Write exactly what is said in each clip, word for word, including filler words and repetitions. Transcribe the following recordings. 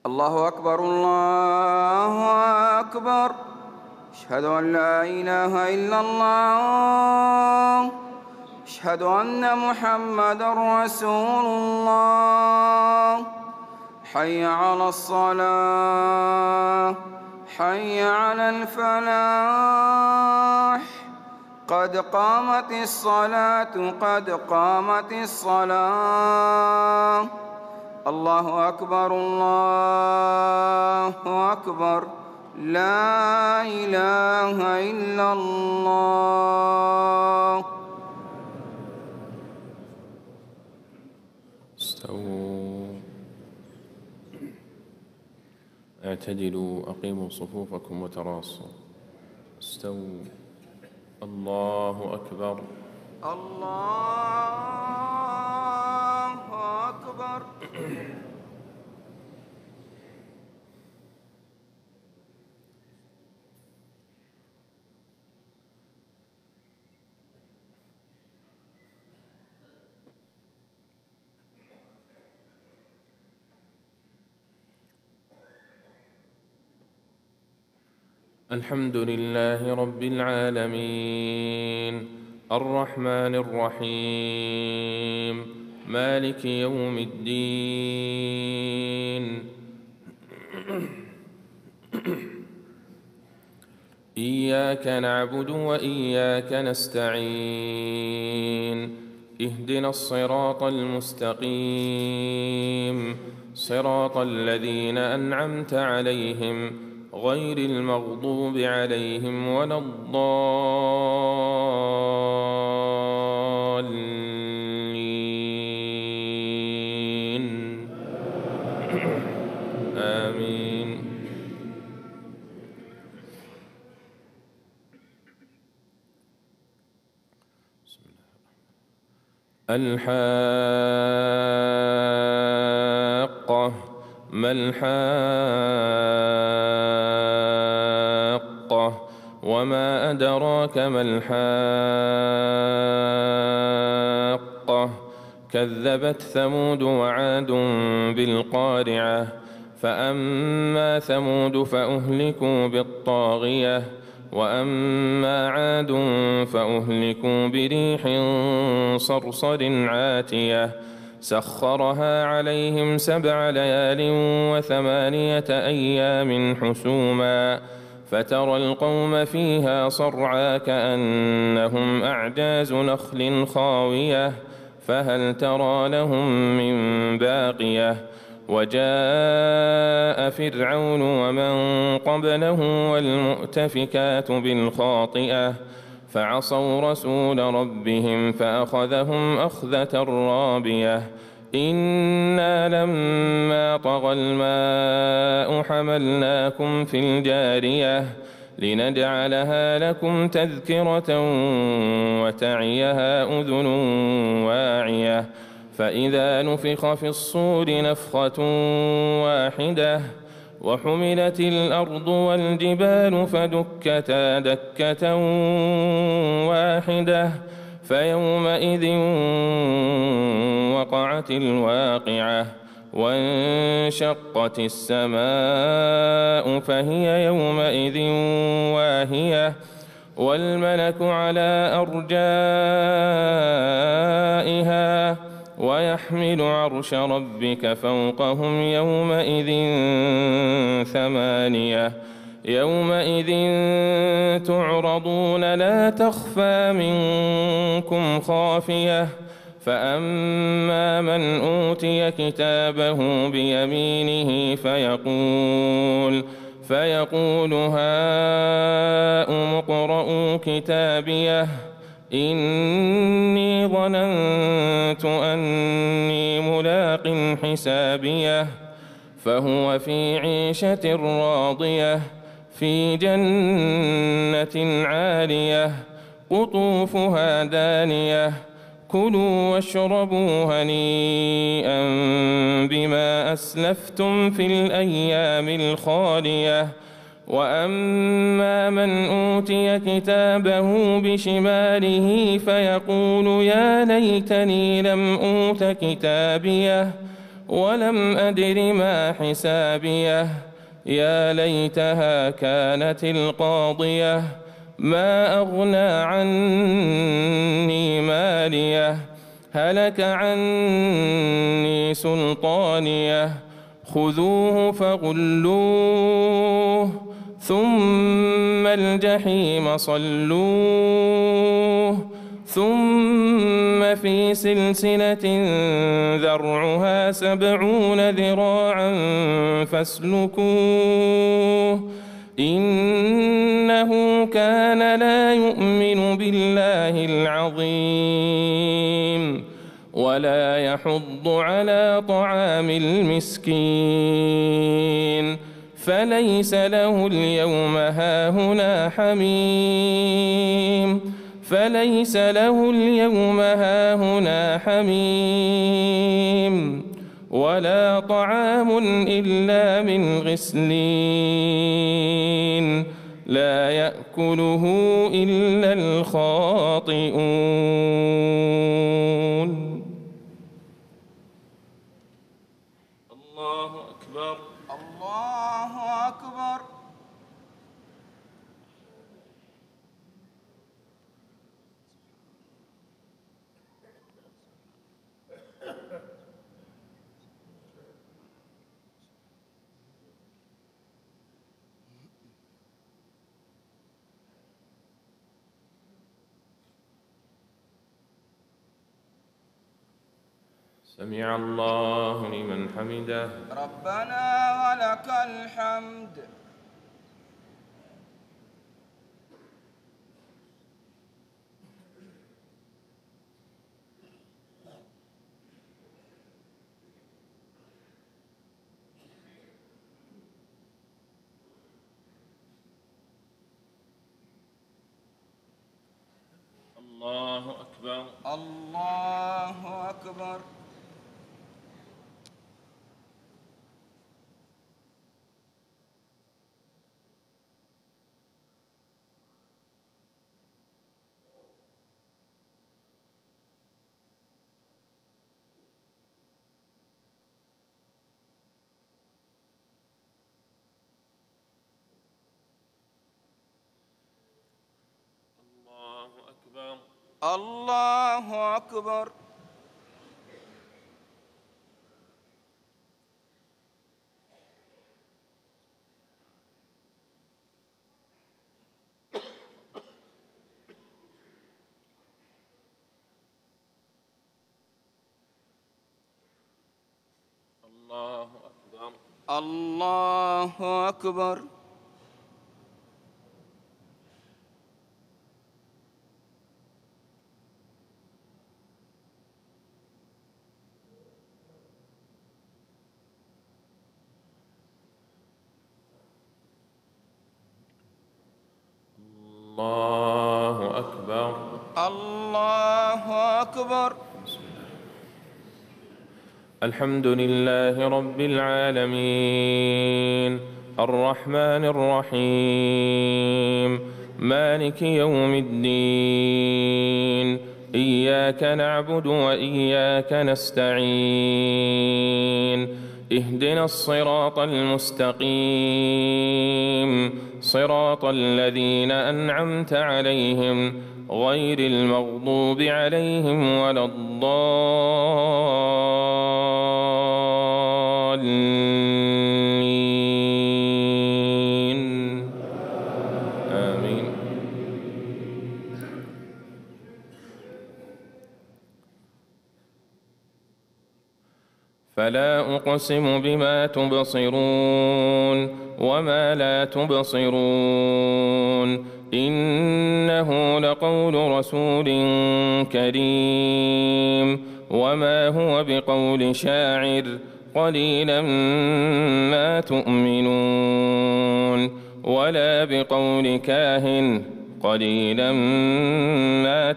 الله أكبر الله أكبر. أشهد أن لا إله إلا الله. أشهد أن محمدًا رسول الله. حي على الصلاة، حي على الفلاح. قد قامت الصلاة، قد قامت الصلاة. الله أكبر الله أكبر. لا إله إلا الله. استووا، اعتدلوا، أقيموا صفوفكم وتراصوا. استووا. الله أكبر. الله أكبر. الحمد لله رب العالمين، الرحمن الرحيم، مالك يوم الدين. إياك نعبد وإياك نستعين، اهدنا الصراط المستقيم، صراط الذين أنعمت عليهم غير المغضوب عليهم ولا الضالين. آمين. الحاقة. ما الحاقة؟ وما أدراك ما الحاقة؟ كذبت ثمود وعاد بالقارعة. فأما ثمود فأهلكوا بالطاغية، وأما عاد فأهلكوا بريح صرصر عاتية سخرها عليهم سبع ليال وثمانية أيام حسوما، فترى القوم فيها صرعى كأنهم أعجاز نخل خاوية، فهل ترى لهم من باقية؟ وجاء فرعون ومن قبله والمؤتفكات بالخاطئة، فعصوا رسول ربهم فأخذهم أخذة رابية. إنا لما طغى الماء حملناكم في الجارية لنجعلها لكم تذكرة وتعيها أذن واعية. فإذا نفخ في الصور نفخة واحدة وحملت الأرض والجبال فدكتا دكة واحدة، فيومئذ وقعت الواقعة، وانشقت السماء فهي يومئذ واهية، والملك على أرجائها ويحمل عرش ربك فوقهم يومئذ ثمانية. يومئذ تعرضون لا تخفى منكم خافية. فأما من أوتي كتابه بيمينه فيقول فيقول هاؤم اقرءوا كتابيه إني ظننت أني ملاق حسابيه. فهو في عيشة راضية في جنة عالية قطوفها دانية. كلوا واشربوا هنيئا بما أسلفتم في الأيام الخالية. وأما من أوتي كتابه بشماله فيقول يا ليتني لم أوت كتابيه ولم أدر ما حسابيه يا ليتها كانت القاضية ما أغنى عني ماليه هلك عني سلطانيه خذوه فغلوه ثم الجحيم صلوه ثم في سلسلة ذرعها سبعون ذراعا فاسلكوه إنه كان لا يؤمن بالله العظيم ولا يحض على طعام المسكين فليس له اليوم هاهنا حميم فليس له اليوم هاهنا حميم ولا طعام إلا من غسلين لا يأكله إلا الخاطئون. الله أكبر. الله أكبر. سمع الله لمن حمده. ربنا ولك الحمد. الله أكبر. الله أكبر. الله أكبر. الله أكبر. الله أكبر. الله أكبر. الله أكبر. الحمد لله رب العالمين الرحمن الرحيم مالك يوم الدين إياك نعبد وإياك نستعين اهدنا الصراط المستقيم صراط الذين أنعمت عليهم غير المغضوب عليهم ولا الضالين آمين. فلا أقسم بما تبصرون وما لا تبصرون إنه لقول رسول كريم وما هو بقول شاعر قليلا ما تؤمنون ولا بقول كاهن قليلا ما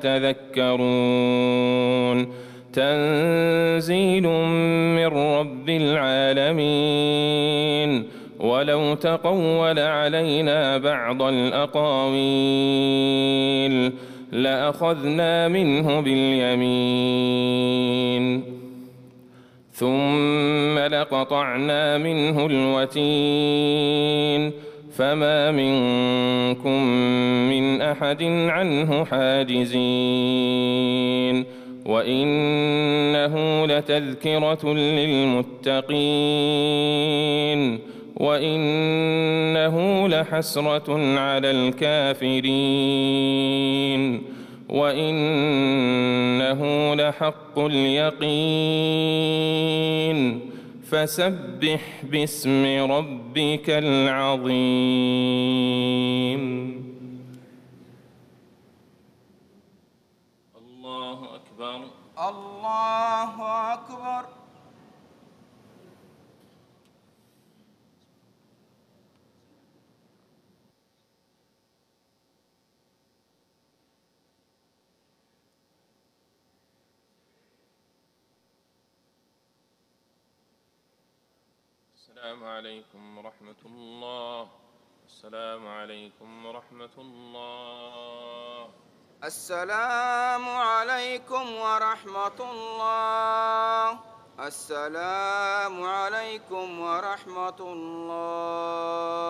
تذكرون تنزيل من رب العالمين ولو تقول علينا بعض الأقاويل لأخذنا منه باليمين ثم لقطعنا منه الوتين فما منكم من أحد عنه حاجزين وإنه لتذكرة للمتقين وإنه لحسرة على الكافرين وإنه لحق اليقين فسبح باسم ربك العظيم. الله أكبر. الله أكبر. السلام عليكم ورحمة الله. السلام عليكم ورحمة الله. السلام عليكم ورحمة الله. السلام عليكم ورحمة الله.